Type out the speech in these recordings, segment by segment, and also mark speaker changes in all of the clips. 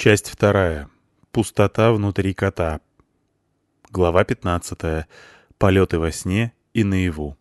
Speaker 1: Часть вторая. Пустота внутри кота. Глава 15. Полеты во сне и наяву.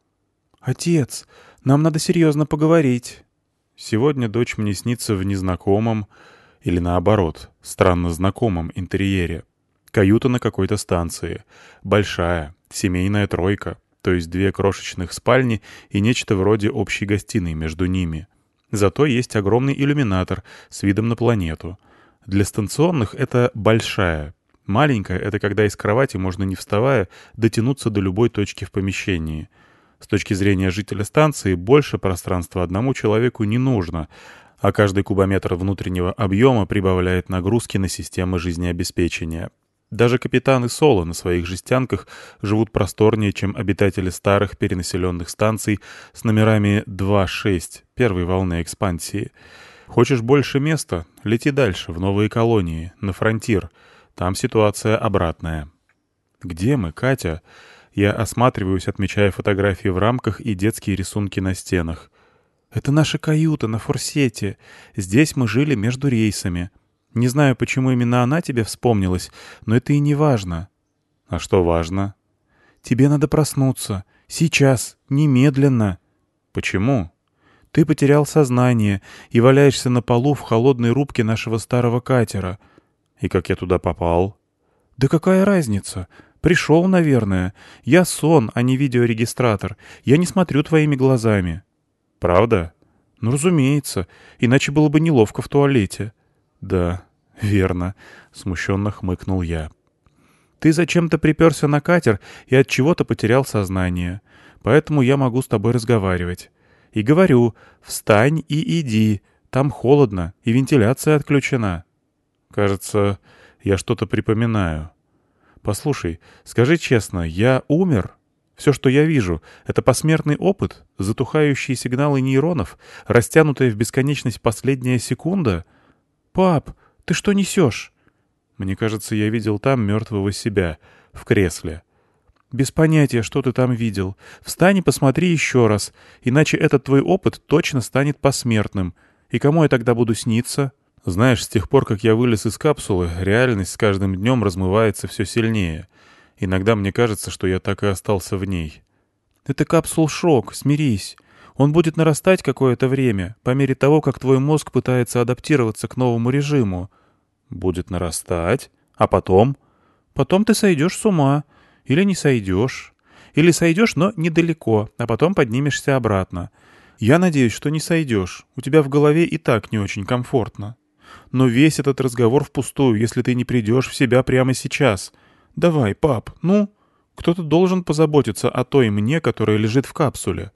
Speaker 2: «Отец, нам надо серьезно поговорить».
Speaker 1: Сегодня дочь мне снится в незнакомом, или наоборот, странно знакомом интерьере. Каюта на какой-то станции. Большая, семейная тройка, то есть 2 крошечных спальни и нечто вроде общей гостиной между ними. Зато есть огромный иллюминатор с видом на планету. Для станционных это большая. Маленькая — это когда из кровати можно, не вставая, дотянуться до любой точки в помещении. С точки зрения жителя станции больше пространства одному человеку не нужно, а каждый кубометр внутреннего объема прибавляет нагрузки на системы жизнеобеспечения. Даже капитаны Соло на своих жестянках живут просторнее, чем обитатели старых перенаселенных станций с номерами 2-6 первой волны экспансии. Хочешь больше места? Лети дальше, в новые колонии, на фронтир. Там ситуация обратная. Где мы, Катя? Я осматриваюсь, отмечая фотографии в рамках и детские рисунки на стенах.
Speaker 2: «Это наша каюта на Форсете. Здесь мы жили между рейсами. Не знаю, почему именно она тебе вспомнилась, но это и не важно».
Speaker 1: А что важно?
Speaker 2: «Тебе надо проснуться. Сейчас. Немедленно».
Speaker 1: Почему?
Speaker 2: «Ты потерял сознание и валяешься на полу в холодной рубке нашего старого катера».
Speaker 1: И как я туда попал?
Speaker 2: «Да какая разница? Пришел, наверное. Я сон, а не видеорегистратор. Я не смотрю твоими глазами».
Speaker 1: Правда?
Speaker 2: «Ну, разумеется. Иначе было бы неловко в туалете».
Speaker 1: Да, верно», — смущенно хмыкнул я.
Speaker 2: «Ты зачем-то приперся на катер и от чего-то потерял сознание. Поэтому я могу с тобой разговаривать. И говорю, встань и иди. Там холодно, и вентиляция отключена».
Speaker 1: Кажется, я что-то припоминаю. Послушай, скажи честно, я умер? Все, что я вижу, это посмертный опыт, затухающие сигналы нейронов, растянутая в бесконечность последняя секунда?
Speaker 2: «Пап, ты что несешь?»
Speaker 1: Мне кажется, я видел там мертвого себя, в кресле.
Speaker 2: «Без понятия, что ты там видел. Встань и посмотри еще раз, иначе этот твой опыт точно станет посмертным. И кому я тогда буду сниться?»
Speaker 1: Знаешь, с тех пор, как я вылез из капсулы, реальность с каждым днем размывается все сильнее. Иногда мне кажется, что я так и остался в ней.
Speaker 2: «Это капсул-шок, смирись. Он будет нарастать какое-то время, по мере того, как твой мозг пытается адаптироваться к новому режиму».
Speaker 1: Будет нарастать? А потом?
Speaker 2: «Потом ты сойдешь с ума. Или не сойдешь. Или сойдешь, но недалеко, а потом поднимешься обратно. Я надеюсь, что не сойдешь. У тебя в голове и так не очень комфортно. Но весь этот разговор впустую, если ты не придешь в себя прямо сейчас. Давай, пап, ну? Кто-то должен позаботиться о той мне, которая лежит в капсуле».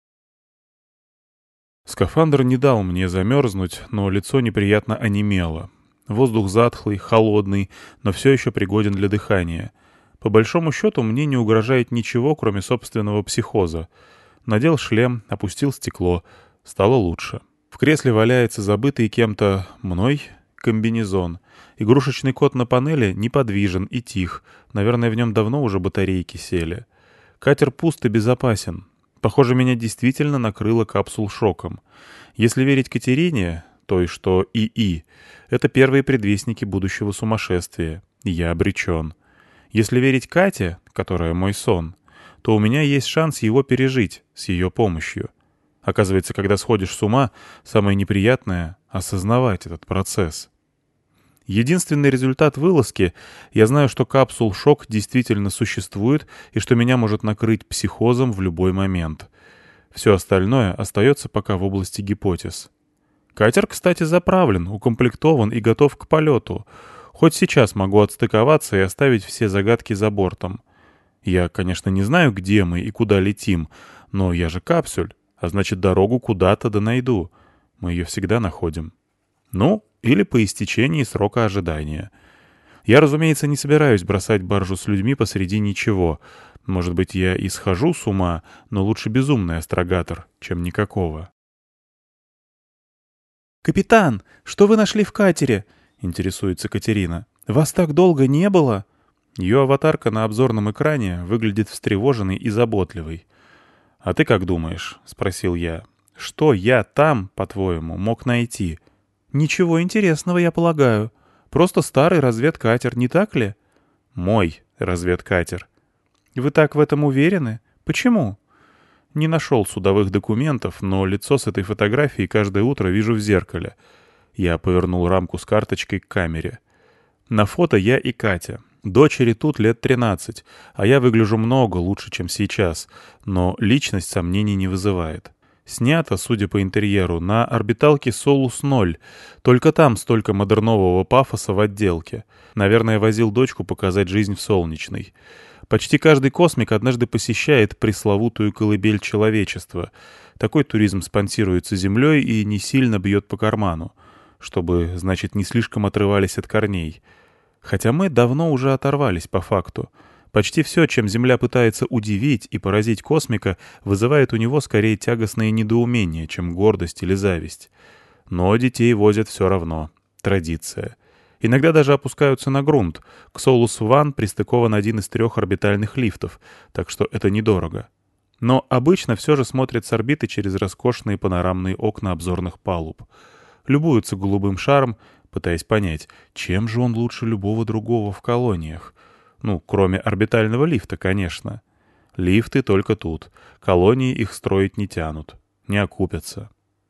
Speaker 1: Скафандр не дал мне замерзнуть, но лицо неприятно онемело. Воздух затхлый, холодный, но все еще пригоден для дыхания. По большому счету, мне не угрожает ничего, кроме собственного психоза. Надел шлем, опустил стекло. Стало лучше. В кресле валяется забытый кем-то мной комбинезон. Игрушечный кот на панели неподвижен и тих. Наверное, в нем давно уже батарейки сели. Катер пуст и безопасен. Похоже, меня действительно накрыло капсул-шоком. Если верить Катерине, той, что ИИ, это первые предвестники будущего сумасшествия. Я обречен. Если верить Кате, которая мой сон, то у меня есть шанс его пережить с ее помощью. Оказывается, когда сходишь с ума, самое неприятное — осознавать этот процесс. Единственный результат вылазки — я знаю, что капсул-шок действительно существует и что меня может накрыть психозом в любой момент. Все остальное остается пока в области гипотез. Катер, кстати, заправлен, укомплектован и готов к полету. Хоть сейчас могу отстыковаться и оставить все загадки за бортом. Я, конечно, не знаю, где мы и куда летим, но я же капсюль, а значит, дорогу куда-то да найду. Мы ее всегда находим. Ну, или по истечении срока ожидания. Я, разумеется, не собираюсь бросать баржу с людьми посреди ничего. Может быть, я и схожу с ума, но лучше безумный астрогатор, чем никакого.
Speaker 2: «Капитан, что вы нашли в катере?» — интересуется Катерина. «Вас так долго не было?»
Speaker 1: Ее аватарка на обзорном экране выглядит встревоженной и заботливой. «А ты как думаешь?» — спросил я. «Что я там, по-твоему, мог найти?»
Speaker 2: «Ничего интересного, я полагаю. Просто старый разведкатер, не так ли?»
Speaker 1: «Мой разведкатер».
Speaker 2: «Вы так в этом уверены? Почему?»
Speaker 1: Не нашел судовых документов, но лицо с этой фотографией каждое утро вижу в зеркале. Я повернул рамку с карточкой к камере. На фото я и Катя. Дочери тут лет 13, а я выгляжу много лучше, чем сейчас, но личность сомнений не вызывает. Снято, судя по интерьеру, на орбиталке Солус-0. Только там столько модернового пафоса в отделке. Наверное, возил дочку показать жизнь в Солнечной. Почти каждый космик однажды посещает пресловутую колыбель человечества. Такой туризм спонсируется Землей и не сильно бьет по карману, чтобы, значит, не слишком отрывались от корней. Хотя мы давно уже оторвались по факту. Почти все, чем Земля пытается удивить и поразить космика, вызывает у него скорее тягостное недоумение, чем гордость или зависть. Но детей возят все равно. Традиция. Иногда даже опускаются на грунт. К Солус-1 пристыкован один из 3 орбитальных лифтов, так что это недорого. Но обычно все же смотрят с орбиты через роскошные панорамные окна обзорных палуб. Любуются голубым шаром, пытаясь понять, чем же он лучше любого другого в колониях. Ну, кроме орбитального лифта, конечно. Лифты только тут. Колонии их строить не тянут. Не окупятся.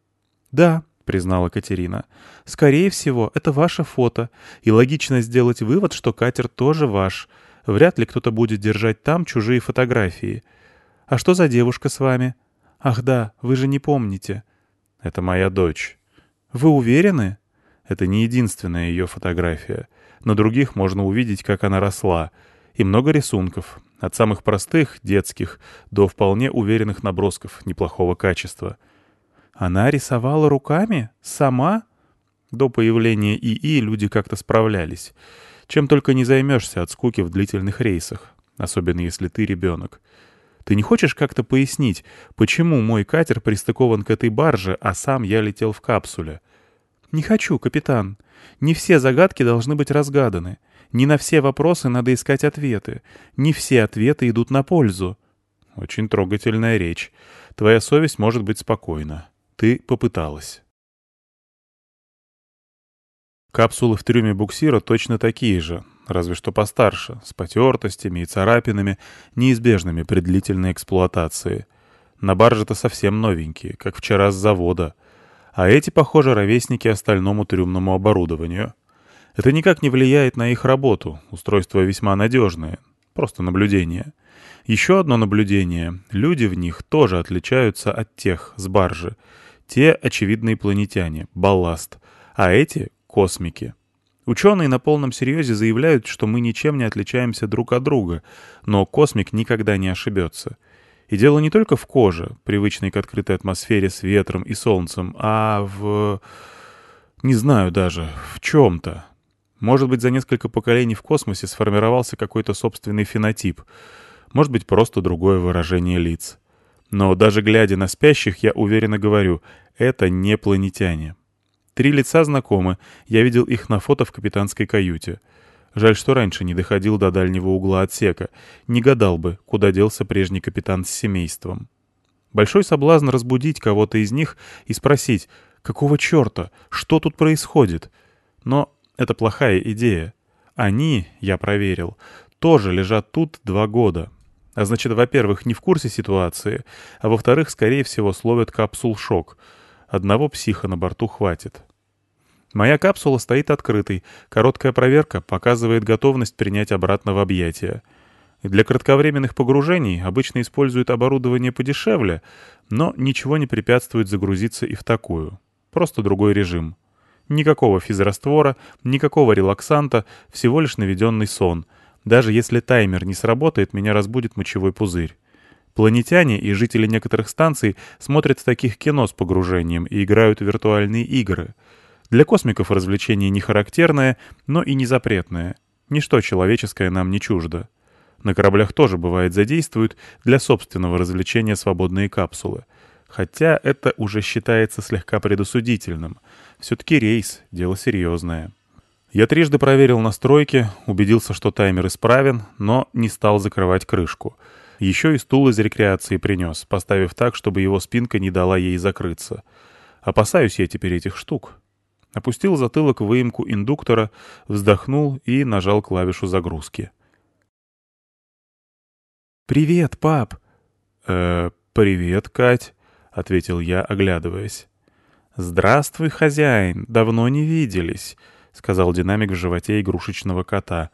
Speaker 2: «Да», — признала Катерина, — «скорее всего, это ваше фото, и логично сделать вывод, что катер тоже ваш. Вряд ли кто-то будет держать там чужие фотографии. А что за девушка с вами? Ах да, вы же не помните».
Speaker 1: Это моя дочь.
Speaker 2: «Вы уверены?»
Speaker 1: Это не единственная ее фотография. На других можно увидеть, как она росла. И много рисунков. От самых простых, детских, до вполне уверенных набросков неплохого качества.
Speaker 2: «Она рисовала руками? Сама?»
Speaker 1: До появления ИИ люди как-то справлялись. Чем только не займешься от скуки в длительных рейсах. Особенно если ты ребенок. Ты не хочешь как-то пояснить, почему мой катер пристыкован к этой барже, а сам я летел в капсуле?
Speaker 2: «Не хочу, капитан. Не все загадки должны быть разгаданы. Не на все вопросы надо искать ответы. Не все ответы идут на пользу».
Speaker 1: Очень трогательная речь. Твоя совесть может быть спокойна. Ты попыталась. Капсулы в трюме буксира точно такие же, разве что постарше, с потертостями и царапинами, неизбежными при длительной эксплуатации. На барже-то совсем новенькие, как вчера с завода. А эти, похоже, ровесники остальному трюмному оборудованию. Это никак не влияет на их работу, устройства весьма надежные, просто наблюдение. Еще одно наблюдение — люди в них тоже отличаются от тех с баржи. Те — очевидные планетяне, балласт, а эти — космики. Ученые на полном серьезе заявляют, что мы ничем не отличаемся друг от друга, но космик никогда не ошибется. И дело не только в коже, привычной к открытой атмосфере с ветром и солнцем, а в... не знаю даже, в чем-то. Может быть, за несколько поколений в космосе сформировался какой-то собственный фенотип. Может быть, просто другое выражение лиц. Но даже глядя на спящих, я уверенно говорю, это не планетяне. 3 лица знакомы, я видел их на фото в капитанской каюте. Жаль, что раньше не доходил до дальнего угла отсека. Не гадал бы, куда делся прежний капитан с семейством. Большой соблазн разбудить кого-то из них и спросить, какого черта, что тут происходит? Но это плохая идея. Они, я проверил, тоже лежат тут 2 года. А значит, во-первых, не в курсе ситуации, а во-вторых, скорее всего, словят капсул-шок. Одного психа на борту хватит. Моя капсула стоит открытой. Короткая проверка показывает готовность принять обратно в объятия. Для кратковременных погружений обычно используют оборудование подешевле, но ничего не препятствует загрузиться и в такую. Просто другой режим. Никакого физраствора, никакого релаксанта, всего лишь наведенный сон. Даже если таймер не сработает, меня разбудит мочевой пузырь. Планетяне и жители некоторых станций смотрят таких кино с погружением и играют в виртуальные игры. Для космиков развлечение не характерное, но и не запретное. Ничто человеческое нам не чуждо. На кораблях тоже, бывает, задействуют для собственного развлечения свободные капсулы. Хотя это уже считается слегка предосудительным. Все-таки рейс — дело серьезное. Я трижды проверил настройки, убедился, что таймер исправен, но не стал закрывать крышку. Еще и стул из рекреации принес, поставив так, чтобы его спинка не дала ей закрыться. Опасаюсь я теперь этих штук. Опустил затылок в выемку индуктора, вздохнул и нажал клавишу загрузки.
Speaker 2: «Привет, пап!»
Speaker 1: «Привет, Кать», — ответил я, оглядываясь. «Здравствуй, хозяин, давно не виделись», — сказал динамик в животе игрушечного кота.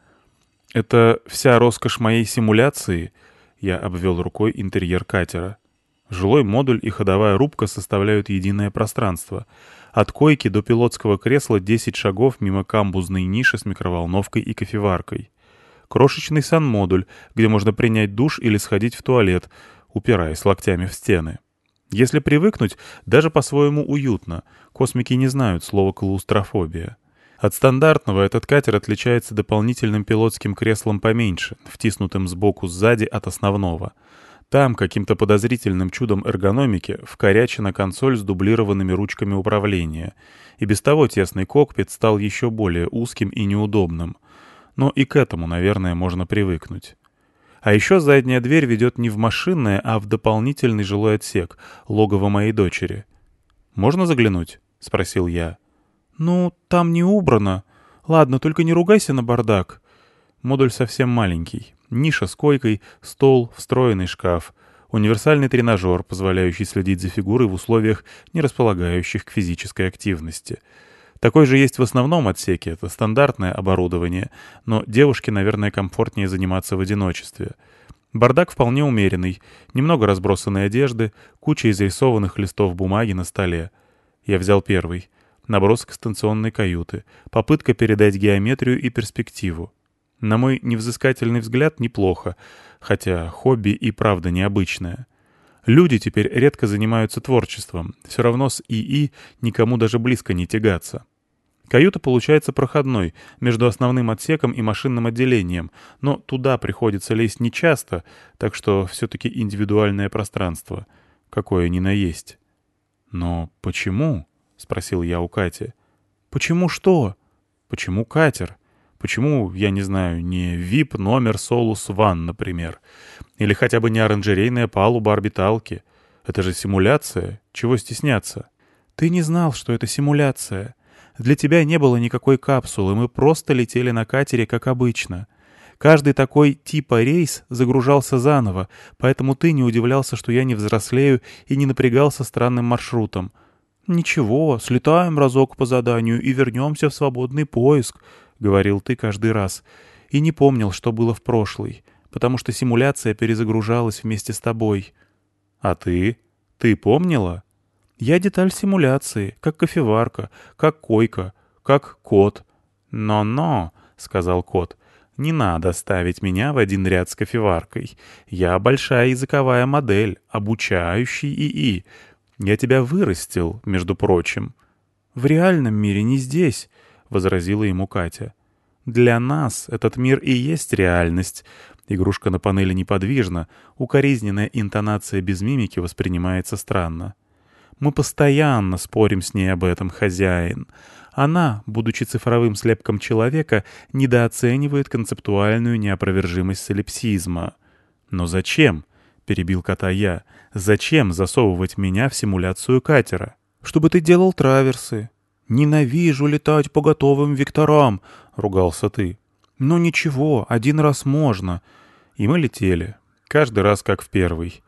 Speaker 1: «Это вся роскошь моей симуляции?» — я обвел рукой интерьер катера. Жилой модуль и ходовая рубка составляют единое пространство. От койки до пилотского кресла 10 шагов мимо камбузной ниши с микроволновкой и кофеваркой. Крошечный санмодуль, где можно принять душ или сходить в туалет, упираясь локтями в стены. Если привыкнуть, даже по-своему уютно. Космики не знают слова «клаустрофобия». От стандартного этот катер отличается дополнительным пилотским креслом поменьше, втиснутым сбоку сзади от основного. Там, каким-то подозрительным чудом эргономики, вкорячена консоль с дублированными ручками управления. И без того тесный кокпит стал еще более узким и неудобным. Но и к этому, наверное, можно привыкнуть. А еще задняя дверь ведет не в машинное, а в дополнительный жилой отсек, логово моей дочери. «Можно заглянуть?» — спросил я.
Speaker 2: «Ну, там не убрано. Ладно, только не ругайся на бардак».
Speaker 1: Модуль совсем маленький. Ниша с койкой, стол, встроенный шкаф. Универсальный тренажер, позволяющий следить за фигурой в условиях, не располагающих к физической активности. Такой же есть в основном отсеке, это стандартное оборудование, но девушке, наверное, комфортнее заниматься в одиночестве. Бардак вполне умеренный, немного разбросанной одежды, куча изрисованных листов бумаги на столе. Я взял первый. Набросок станционной каюты, попытка передать геометрию и перспективу. На мой невзыскательный взгляд, неплохо, хотя хобби и правда необычное. Люди теперь редко занимаются творчеством, все равно с ИИ никому даже близко не тягаться. Каюта получается проходной, между основным отсеком и машинным отделением, но туда приходится лезть нечасто, так что все-таки индивидуальное пространство. Какое ни на есть. «Но почему?» — спросил я у Кати.
Speaker 2: «Почему что?»
Speaker 1: «Почему катер? Почему, я не знаю, не VIP-номер Solus One, например? Или хотя бы не оранжерейная палуба орбиталки? Это же симуляция. Чего стесняться?»
Speaker 2: «Ты не знал, что это симуляция. Для тебя не было никакой капсулы, мы просто летели на катере, как обычно. Каждый такой типа рейс загружался заново, поэтому ты не удивлялся, что я не взрослею и не напрягался странным маршрутом. «Ничего, слетаем разок по заданию и вернемся в свободный поиск», — говорил ты каждый раз. И не помнил, что было в прошлый, потому что симуляция перезагружалась вместе с тобой.
Speaker 1: «А ты? Ты помнила?»
Speaker 2: «Я деталь симуляции, как кофеварка, как койка, как кот».
Speaker 1: «Но-но», — сказал кот, — «не надо ставить меня в один ряд с кофеваркой. Я большая языковая модель, обучающий ИИ. Я тебя вырастил, между прочим».
Speaker 2: «В реальном мире не здесь», — возразила ему Катя.
Speaker 1: «Для нас этот мир и есть реальность». Игрушка на панели неподвижна, укоризненная интонация без мимики воспринимается странно. «Мы постоянно спорим с ней об этом, хозяин. Она, будучи цифровым слепком человека, недооценивает концептуальную неопровержимость солипсизма». «Но зачем?» — перебил кота я. «Зачем засовывать меня в симуляцию катера?»
Speaker 2: «Чтобы ты делал траверсы». «Ненавижу летать по готовым векторам», — ругался ты. «Но ничего, один раз можно».
Speaker 1: И мы летели. Каждый раз как в первый.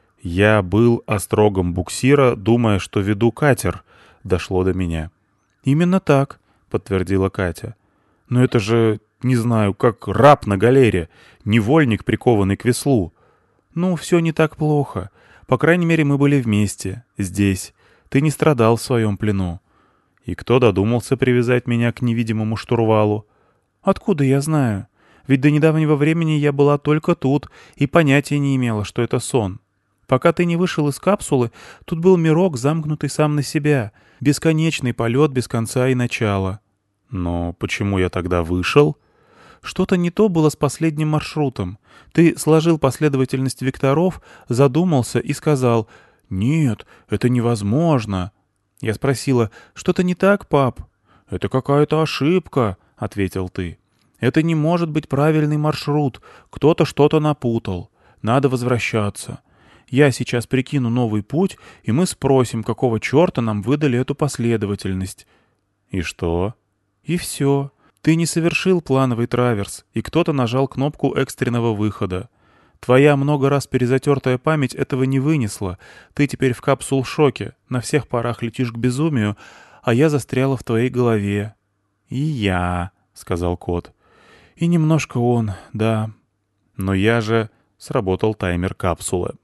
Speaker 1: Я был острогом буксира, думая, что веду катер. Дошло до меня.
Speaker 2: «Именно так», — подтвердила Катя.
Speaker 1: «Но это же, не знаю, как раб на галере, невольник, прикованный к веслу».
Speaker 2: «Ну, все не так плохо. По крайней мере, мы были вместе, здесь. Ты не страдал в своем плену».
Speaker 1: «И кто додумался привязать меня к невидимому штурвалу?»
Speaker 2: «Откуда я знаю? Ведь до недавнего времени я была только тут и понятия не имела, что это сон. Пока ты не вышел из капсулы, тут был мирок, замкнутый сам на себя. Бесконечный полет без конца и начала».
Speaker 1: «Но почему я тогда вышел?»
Speaker 2: «Что-то не то было с последним маршрутом. Ты сложил последовательность векторов, задумался и сказал: «Нет, это невозможно». Я спросила: «Что-то не так, пап?» «Это какая-то ошибка», — ответил ты. «Это не может быть правильный маршрут. Кто-то что-то напутал. Надо возвращаться. Я сейчас прикину новый путь, и мы спросим, какого черта нам выдали эту последовательность».
Speaker 1: «И что?»
Speaker 2: «И все. Ты не совершил плановый траверс, и кто-то нажал кнопку экстренного выхода. Твоя много раз перезатертая память этого не вынесла. Ты теперь в капсул-шоке, на всех парах летишь к безумию, а я застряла в твоей голове». «И я», — сказал кот. «И немножко он, да».
Speaker 1: «Но я же...» — сработал таймер капсулы.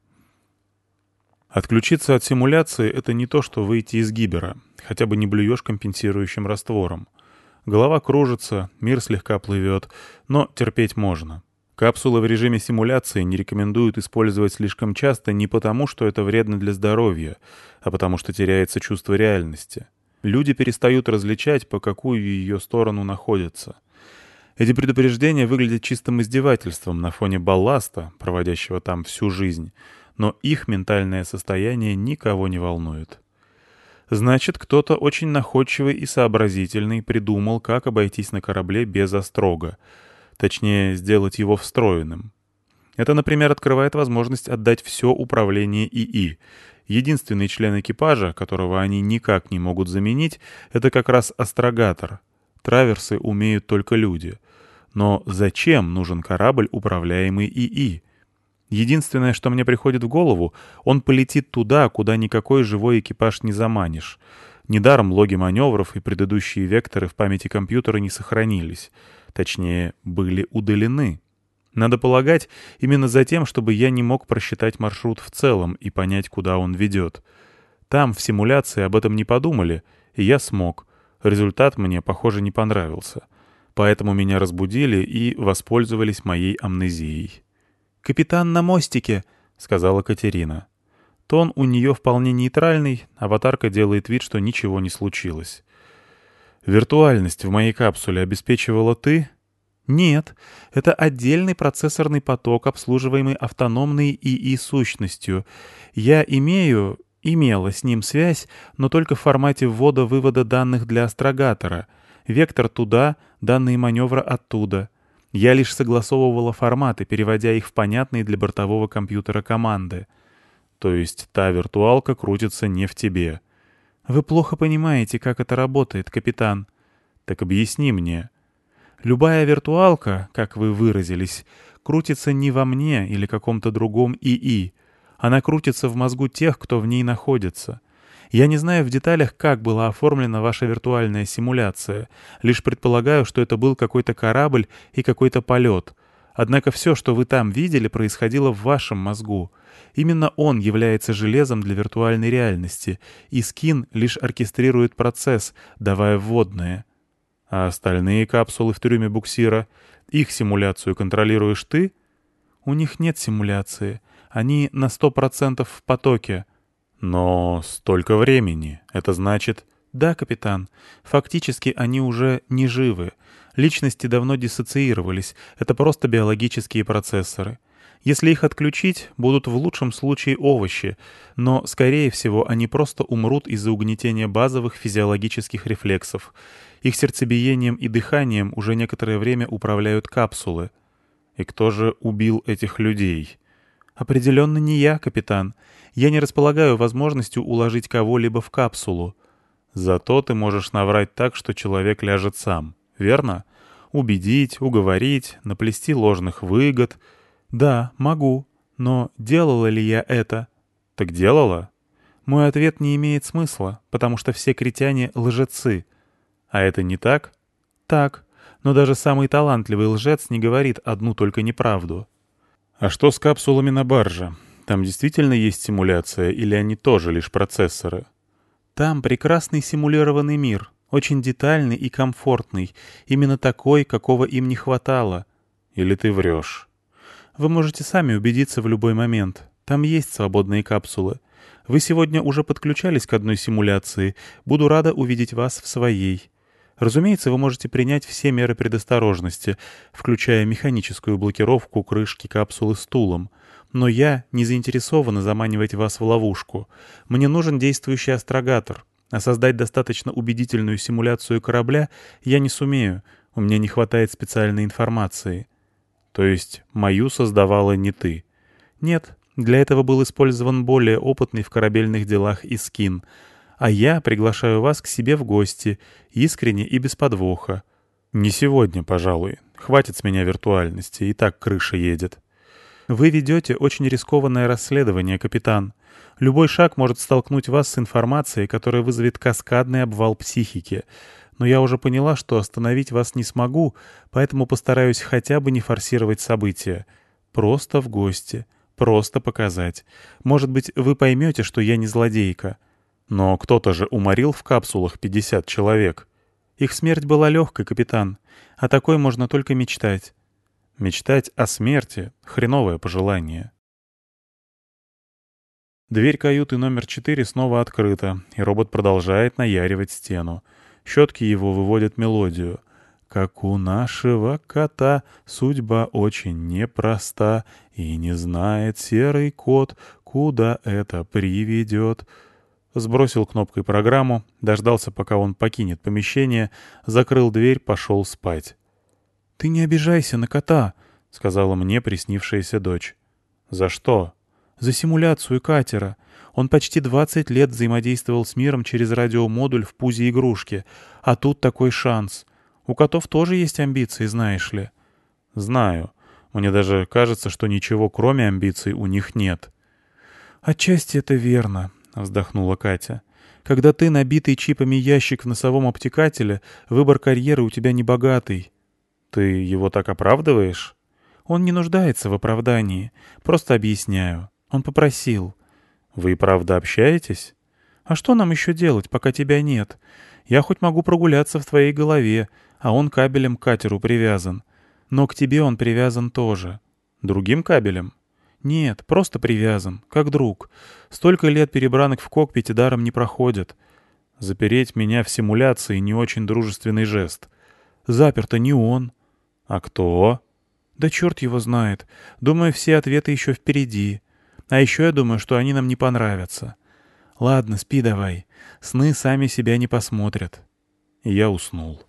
Speaker 1: Отключиться от симуляции — это не то, что выйти из гибера. Хотя бы не блюешь компенсирующим раствором. Голова кружится, мир слегка плывет, но терпеть можно. Капсулы в режиме симуляции не рекомендуют использовать слишком часто не потому, что это вредно для здоровья, а потому что теряется чувство реальности. Люди перестают различать, по какую ее сторону находятся. Эти предупреждения выглядят чистым издевательством на фоне балласта, проводящего там всю жизнь, но их ментальное состояние никого не волнует. Значит, кто-то очень находчивый и сообразительный придумал, как обойтись на корабле без острога. Точнее, сделать его встроенным. Это, например, открывает возможность отдать все управление ИИ. Единственный член экипажа, которого они никак не могут заменить, это как раз астрогатор. Траверсы умеют только люди. Но зачем нужен корабль, управляемый ИИ? Единственное, что мне приходит в голову, он полетит туда, куда никакой живой экипаж не заманишь. Недаром логи маневров и предыдущие векторы в памяти компьютера не сохранились. Точнее, были удалены. Надо полагать, именно за тем, чтобы я не мог просчитать маршрут в целом и понять, куда он ведет. Там, в симуляции, об этом не подумали, и я смог. Результат мне, похоже, не понравился. Поэтому меня разбудили и воспользовались моей амнезией.
Speaker 2: «Капитан на мостике», — сказала Катерина. Тон у нее вполне нейтральный, аватарка делает вид, что ничего не случилось.
Speaker 1: «Виртуальность в моей капсуле обеспечивала ты?»
Speaker 2: «Нет, это отдельный процессорный поток, обслуживаемый автономной ИИ-сущностью. Я имела с ним связь, но только в формате ввода-вывода данных для астрогатора. Вектор туда, данные маневра оттуда. Я лишь согласовывала форматы, переводя их в понятные для бортового компьютера команды».
Speaker 1: «То есть та виртуалка крутится не в тебе?»
Speaker 2: «Вы плохо понимаете, как это работает, капитан».
Speaker 1: «Так объясни мне».
Speaker 2: «Любая виртуалка, как вы выразились, крутится не во мне или каком-то другом ИИ. Она крутится в мозгу тех, кто в ней находится. Я не знаю в деталях, как была оформлена ваша виртуальная симуляция. Лишь предполагаю, что это был какой-то корабль и какой-то полет. Однако все, что вы там видели, происходило в вашем мозгу. Именно он является железом для виртуальной реальности, и скин лишь оркестрирует процесс, давая вводные».
Speaker 1: «А остальные капсулы в трюме буксира? Их симуляцию контролируешь ты?»
Speaker 2: «У них нет симуляции. Они на 100% в потоке».
Speaker 1: «Но столько времени. Это значит...»
Speaker 2: «Да, капитан. Фактически они уже не живы. Личности давно диссоциировались. Это просто биологические процессоры. Если их отключить, будут в лучшем случае овощи, но, скорее всего, они просто умрут из-за угнетения базовых физиологических рефлексов. Их сердцебиением и дыханием уже некоторое время управляют капсулы».
Speaker 1: «И кто же убил этих людей?»
Speaker 2: «Определенно не я, капитан. Я не располагаю возможностью уложить кого-либо в капсулу».
Speaker 1: «Зато ты можешь наврать так, что человек ляжет сам, верно? Убедить, уговорить, наплести ложных выгод».
Speaker 2: «Да, могу. Но делала ли я это?»
Speaker 1: «Так делала?»
Speaker 2: «Мой ответ не имеет смысла, потому что все критяне — лжецы».
Speaker 1: «А это не так?»
Speaker 2: «Так. Но даже самый талантливый лжец не говорит одну только неправду».
Speaker 1: «А что с капсулами на барже? Там действительно есть симуляция, или они тоже лишь процессоры?»
Speaker 2: «Там прекрасный симулированный мир, очень детальный и комфортный, именно такой, какого им не хватало».
Speaker 1: «Или ты врешь?»
Speaker 2: «Вы можете сами убедиться в любой момент. Там есть свободные капсулы. Вы сегодня уже подключались к одной симуляции. Буду рада увидеть вас в своей. Разумеется, вы можете принять все меры предосторожности, включая механическую блокировку крышки капсулы стулом. Но я не заинтересована заманивать вас в ловушку. Мне нужен действующий астрогатор, а создать достаточно убедительную симуляцию корабля я не сумею. У меня не хватает специальной информации».
Speaker 1: «То есть мою создавала не ты?»
Speaker 2: «Нет, для этого был использован более опытный в корабельных делах Искин. А я приглашаю вас к себе в гости, искренне и без подвоха.
Speaker 1: Не сегодня, пожалуй. Хватит с меня виртуальности, и так крыша едет.
Speaker 2: Вы ведете очень рискованное расследование, капитан. Любой шаг может столкнуть вас с информацией, которая вызовет каскадный обвал психики. Но я уже поняла, что остановить вас не смогу, поэтому постараюсь хотя бы не форсировать события. Просто в гости. Просто показать. Может быть, вы поймете, что я не злодейка.
Speaker 1: Но кто-то же уморил в капсулах 50 человек.
Speaker 2: Их смерть была легкой, капитан. О такой можно только мечтать.
Speaker 1: Мечтать о смерти — хреновое пожелание. Дверь каюты номер 4 снова открыта, и робот продолжает наяривать стену. Щетки его выводят мелодию. «Как у нашего кота судьба очень непроста, и не знает серый кот, куда это приведет». Сбросил кнопкой программу, дождался, пока он покинет помещение, закрыл дверь, пошел спать.
Speaker 2: «Ты не обижайся на кота», — сказала мне приснившаяся дочь.
Speaker 1: «За что?»
Speaker 2: «За симуляцию катера. Он почти 20 лет взаимодействовал с миром через радиомодуль в пузе игрушки. А тут такой шанс. У котов тоже есть амбиции, знаешь ли».
Speaker 1: «Знаю. Мне даже кажется, что ничего кроме амбиций у них нет».
Speaker 2: «Отчасти это верно», — вздохнула Катя. «Когда ты набитый чипами ящик в носовом обтекателе, выбор карьеры у тебя небогатый».
Speaker 1: «Ты его так оправдываешь?»
Speaker 2: «Он не нуждается в оправдании. Просто объясняю. Он попросил».
Speaker 1: «Вы и правда общаетесь?»
Speaker 2: «А что нам еще делать, пока тебя нет? Я хоть могу прогуляться в твоей голове, а он кабелем к катеру привязан. Но к тебе он привязан тоже».
Speaker 1: «Другим кабелем?»
Speaker 2: «Нет, просто привязан, как друг. Столько лет перебранок в кокпите даром не проходят».
Speaker 1: «Запереть меня в симуляции — не очень дружественный жест».
Speaker 2: «Заперто не он».
Speaker 1: «А кто?»
Speaker 2: «Да черт его знает. Думаю, все ответы еще впереди. А еще я думаю, что они нам не понравятся. Ладно, спи давай. Сны сами себя не посмотрят».
Speaker 1: И я уснул.